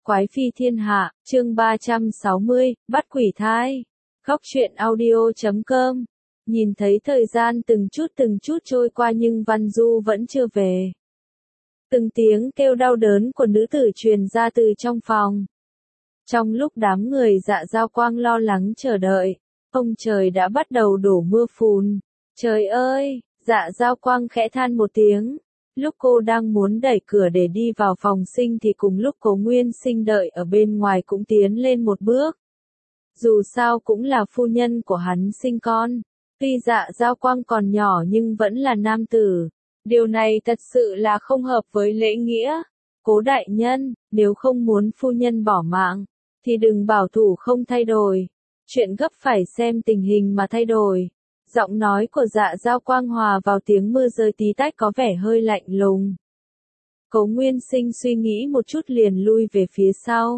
Quái phi thiên hạ, chương 360, bắt quỷ thai. Góc truyện audio.com. Nhìn thấy thời gian từng chút trôi qua nhưng Văn Du vẫn chưa về. Từng tiếng kêu đau đớn của nữ tử truyền ra từ trong phòng. Trong lúc đám người Dạ Dao Quang lo lắng chờ đợi, ông trời đã bắt đầu đổ mưa phùn. Trời ơi, Dạ Dao Quang khẽ than một tiếng. Lúc cô đang muốn đẩy cửa để đi vào phòng sinh thì cùng lúc Cố Nguyên Sinh đợi ở bên ngoài cũng tiến lên một bước. Dù sao cũng là phu nhân của hắn sinh con. Tuy Dạ Dao Quang còn nhỏ nhưng vẫn là nam tử. Điều này thật sự là không hợp với lễ nghĩa. Cố đại nhân, nếu không muốn phu nhân bỏ mạng, thì đừng bảo thủ không thay đổi. Chuyện gấp phải xem tình hình mà thay đổi. Giọng nói của Dạ Dao Quang hòa vào tiếng mưa rơi tí tách có vẻ hơi lạnh lùng. Cố Nguyên Sinh suy nghĩ một chút liền lui về phía sau.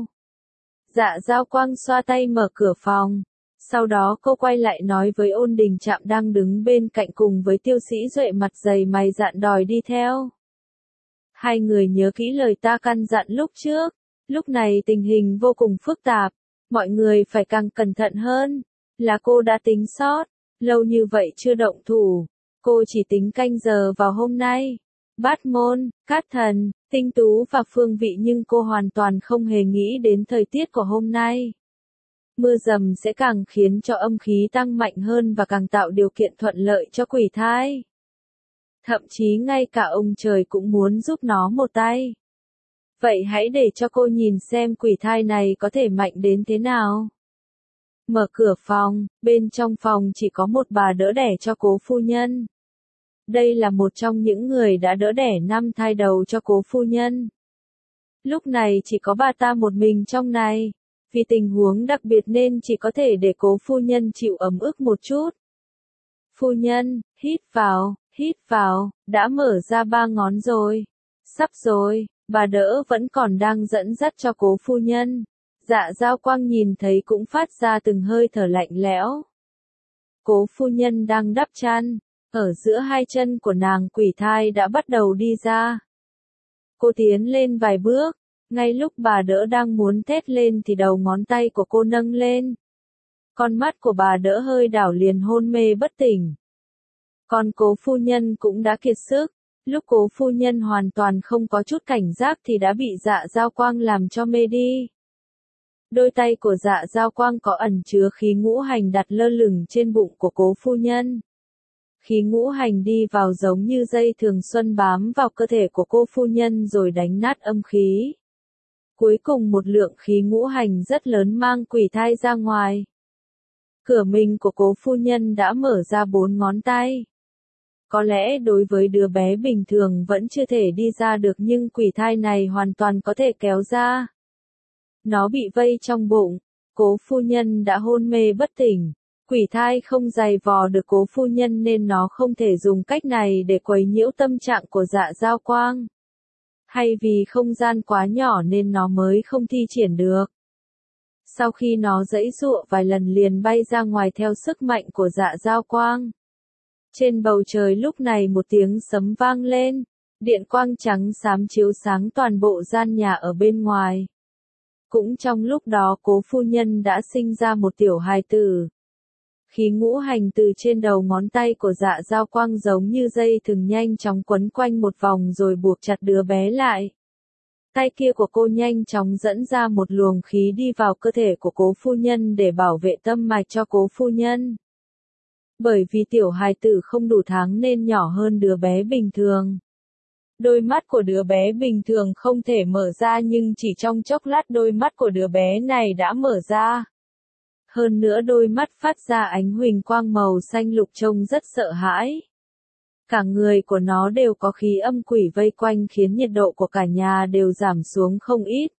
Dạ Dao Quang xoa tay mở cửa phòng. Sau đó cô quay lại nói với Ôn Đình Trạm đang đứng bên cạnh cùng với Tiêu Sĩ Duệ mặt dày mày dạn đòi đi theo. Hai người nhớ kỹ lời ta căn dặn lúc trước. Lúc này tình hình vô cùng phức tạp. Mọi người phải càng cẩn thận hơn. Là cô đã tính sót. Lâu như vậy chưa động thủ, cô chỉ tính canh giờ vào hôm nay. Bát Môn, Cát Thần, Tinh Tú và Phương Vị nhưng cô hoàn toàn không hề nghĩ đến thời tiết của hôm nay. Mưa dầm sẽ càng khiến cho âm khí tăng mạnh hơn và càng tạo điều kiện thuận lợi cho quỷ thai. Thậm chí ngay cả ông trời cũng muốn giúp nó một tay. Vậy hãy để cho cô nhìn xem quỷ thai này có thể mạnh đến thế nào. Mở cửa phòng, bên trong phòng chỉ có một bà đỡ đẻ cho Cố phu nhân. Đây là một trong những người đã đỡ đẻ 5 thai đầu cho Cố phu nhân. Lúc này chỉ có bà ta một mình trong này. Vì tình huống đặc biệt nên chỉ có thể để Cố phu nhân chịu ấm ức một chút. Phu nhân, hít vào, đã mở ra 3 ngón rồi. Sắp rồi, bà đỡ vẫn còn đang dẫn dắt cho Cố phu nhân. Dạ Dao Quang nhìn thấy cũng phát ra từng hơi thở lạnh lẽo. Cố phu nhân đang đắp chăn, ở giữa hai chân của nàng quỷ thai đã bắt đầu đi ra. Cô tiến lên vài bước, ngay lúc bà đỡ đang muốn thét lên thì đầu ngón tay của cô nâng lên. Con mắt của bà đỡ hơi đảo liền hôn mê bất tỉnh. Còn Cố phu nhân cũng đã kiệt sức, lúc Cố phu nhân hoàn toàn không có chút cảnh giác thì đã bị Dạ Dao Quang làm cho mê đi. Đôi tay của Dạ Dao Quang có ẩn chứa khí ngũ hành đặt lơ lửng trên bụng của Cố phu nhân. Khí ngũ hành đi vào giống như dây thường xuân bám vào cơ thể của cô phu nhân rồi đánh nát âm khí. Cuối cùng một lượng khí ngũ hành rất lớn mang quỷ thai ra ngoài. Cửa mình của Cố phu nhân đã mở ra 4 ngón tay. Có lẽ đối với đứa bé bình thường vẫn chưa thể đi ra được nhưng quỷ thai này hoàn toàn có thể kéo ra. Nó bị vây trong bụng, Cố phu nhân đã hôn mê bất tỉnh. Quỷ thai không giày vò được Cố phu nhân nên nó không thể dùng cách này để quấy nhiễu tâm trạng của Dạ Dao Quang. Hay vì không gian quá nhỏ nên nó mới không thi triển được. Sau khi nó giãy giụa vài lần liền bay ra ngoài theo sức mạnh của Dạ Dao Quang. Trên bầu trời lúc này một tiếng sấm vang lên, điện quang trắng xám chiếu sáng toàn bộ gian nhà ở bên ngoài. Cũng trong lúc đó Cố phu nhân đã sinh ra một tiểu hài tử. Khí ngũ hành từ trên đầu ngón tay của Dạ Dao Quang giống như dây thừng nhanh chóng quấn quanh một vòng rồi buộc chặt đứa bé lại. Tay kia của cô nhanh chóng dẫn ra một luồng khí đi vào cơ thể của Cố phu nhân để bảo vệ tâm mạch cho Cố phu nhân. Bởi vì tiểu hài tử không đủ tháng nên nhỏ hơn đứa bé bình thường. Đôi mắt của đứa bé bình thường không thể mở ra nhưng chỉ trong chốc lát đôi mắt của đứa bé này đã mở ra. Hơn nữa đôi mắt phát ra ánh huỳnh quang màu xanh lục trông rất sợ hãi. Cả người của nó đều có khí âm quỷ vây quanh khiến nhiệt độ của cả nhà đều giảm xuống không ít.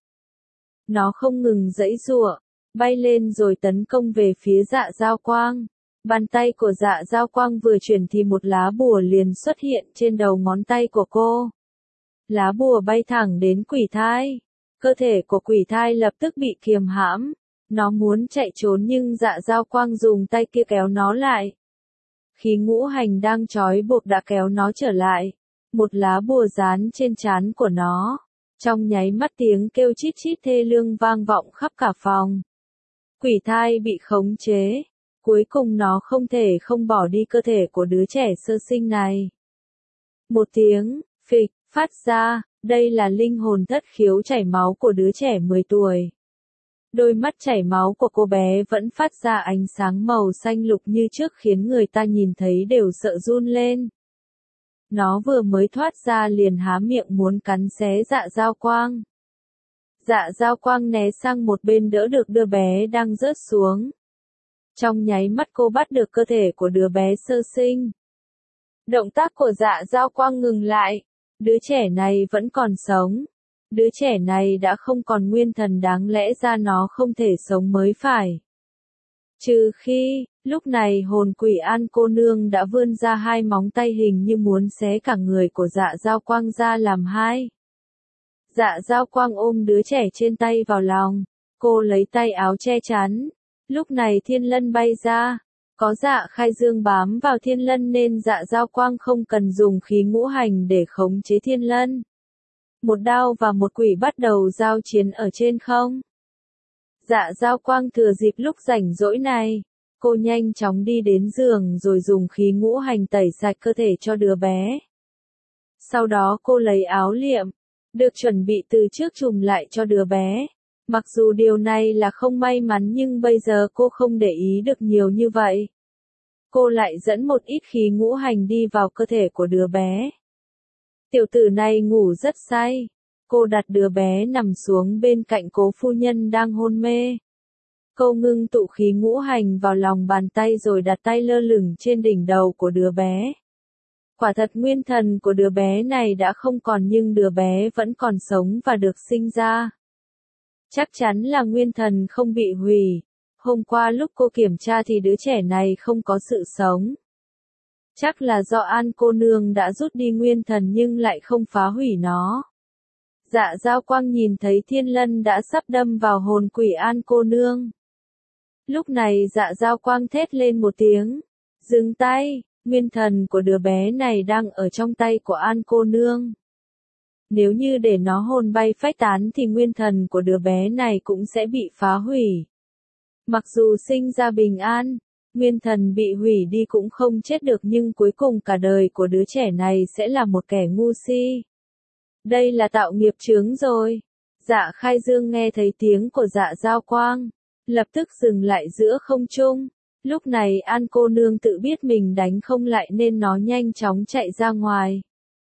Nó không ngừng giãy giụa, bay lên rồi tấn công về phía Dạ Dao Quang. Bàn tay của Dạ Dao Quang vừa chuyển thì một lá bùa liền xuất hiện trên đầu ngón tay của cô. Lá bùa bay thẳng đến quỷ thai. Cơ thể của quỷ thai lập tức bị kiềm hãm. Nó muốn chạy trốn nhưng Dạ Dao Quang dùng tay kia kéo nó lại. Khí ngũ hành đang trói buộc đã kéo nó trở lại. Một lá bùa dán trên trán của nó. Trong nháy mắt tiếng kêu chít chít thê lương vang vọng khắp cả phòng. Quỷ thai bị khống chế. Cuối cùng nó không thể không bỏ đi cơ thể của đứa trẻ sơ sinh này. Một tiếng, phịch, phát ra, đây là linh hồn thất khiếu chảy máu của đứa trẻ 10 tuổi. Đôi mắt chảy máu của cô bé vẫn phát ra ánh sáng màu xanh lục như trước khiến người ta nhìn thấy đều sợ run lên. Nó vừa mới thoát ra liền há miệng muốn cắn xé Dạ Giao Quang. Dạ Giao Quang né sang một bên đỡ được đứa bé đang rớt xuống. Trong nháy mắt cô bắt được cơ thể của đứa bé sơ sinh. Động tác của Dạ Giao Quang ngừng lại. Đứa trẻ này vẫn còn sống. Đứa trẻ này đã không còn nguyên thần, đáng lẽ ra nó không thể sống mới phải. Trừ khi, lúc này hồn quỷ An cô nương đã vươn ra hai móng tay hình như muốn xé cả người của Dạ Giao Quang ra làm hai. Dạ Giao Quang ôm đứa trẻ trên tay vào lòng. Cô lấy tay áo che chắn. Lúc này thiên lân bay ra. Có Dạ Khai Dương bám vào thiên lân nên Dạ Giao Quang không cần dùng khí ngũ hành để khống chế thiên lân. Một đao và một quỷ bắt đầu giao chiến ở trên không. Dạ Giao Quang thừa dịp lúc rảnh rỗi này, cô nhanh chóng đi đến giường rồi dùng khí ngũ hành tẩy sạch cơ thể cho đứa bé. Sau đó cô lấy áo liệm, được chuẩn bị từ trước trùm lại cho đứa bé. Mặc dù điều này là không may mắn nhưng bây giờ cô không để ý được nhiều như vậy. Cô lại dẫn một ít khí ngũ hành đi vào cơ thể của đứa bé. Tiểu tử này ngủ rất say. Cô đặt đứa bé nằm xuống bên cạnh Cố phu nhân đang hôn mê. Cô ngưng tụ khí ngũ hành vào lòng bàn tay rồi đặt tay lơ lửng trên đỉnh đầu của đứa bé. Quả thật nguyên thần của đứa bé này đã không còn nhưng đứa bé vẫn còn sống và được sinh ra. Chắc chắn là nguyên thần không bị hủy. Hôm qua lúc cô kiểm tra thì đứa trẻ này không có sự sống. Chắc là do An cô nương đã rút đi nguyên thần nhưng lại không phá hủy nó. Dạ Giao Quang nhìn thấy thiên lân đã sắp đâm vào hồn quỷ An cô nương. Lúc này Dạ Giao Quang thét lên một tiếng. Dừng tay, nguyên thần của đứa bé này đang ở trong tay của An cô nương. Nếu như để nó hồn bay phách tán thì nguyên thần của đứa bé này cũng sẽ bị phá hủy. Mặc dù sinh ra bình an, nguyên thần bị hủy đi cũng không chết được nhưng cuối cùng cả đời của đứa trẻ này sẽ là một kẻ ngu si. Đây là tạo nghiệp chướng rồi. Dạ Khai Dương nghe thấy tiếng của Dạ Giao Quang, lập tức dừng lại giữa không trung. Lúc này An cô nương tự biết mình đánh không lại nên nó nhanh chóng chạy ra ngoài.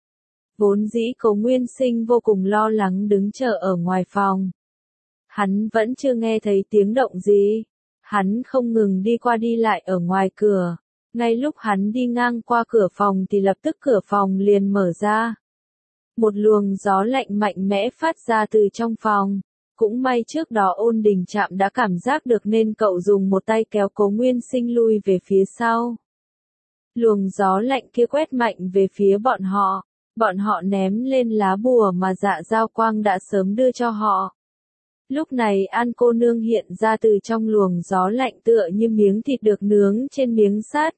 Vốn dĩ Cố Nguyên Sinh vô cùng lo lắng đứng chờ ở ngoài phòng. Hắn vẫn chưa nghe thấy tiếng động gì. Hắn không ngừng đi qua đi lại ở ngoài cửa. Ngay lúc hắn đi ngang qua cửa phòng thì lập tức cửa phòng liền mở ra. Một luồng gió lạnh mạnh mẽ phát ra từ trong phòng. Cũng may trước đó Ôn Đình Trạm đã cảm giác được nên cậu dùng một tay kéo Cố Nguyên Sinh lui về phía sau. Luồng gió lạnh kia quét mạnh về phía bọn họ. Bọn họ ném lên lá bùa mà Dạ Giao Quang đã sớm đưa cho họ. Lúc này An cô nương hiện ra từ trong luồng gió lạnh tựa như miếng thịt được nướng trên miếng sắt.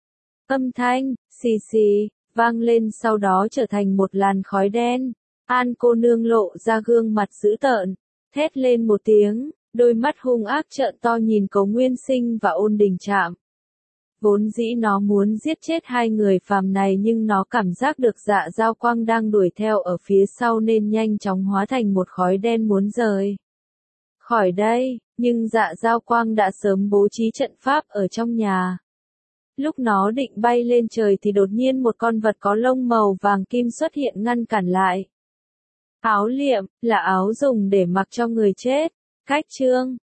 Âm thanh, xì xì, vang lên sau đó trở thành một làn khói đen. An cô nương lộ ra gương mặt dữ tợn, thét lên một tiếng, đôi mắt hung ác trợn to nhìn Cố Nguyên Sinh và Ôn Đình Trạm. Vốn dĩ nó muốn giết chết hai người phàm này nhưng nó cảm giác được Dạ Giao Quang đang đuổi theo ở phía sau nên nhanh chóng hóa thành một khói đen muốn rời khỏi đây, nhưng Dạ Giao Quang đã sớm bố trí trận pháp ở trong nhà. Lúc nó định bay lên trời thì đột nhiên một con vật có lông màu vàng kim xuất hiện ngăn cản lại. Áo liệm, là áo dùng để mặc cho người chết. Cách chương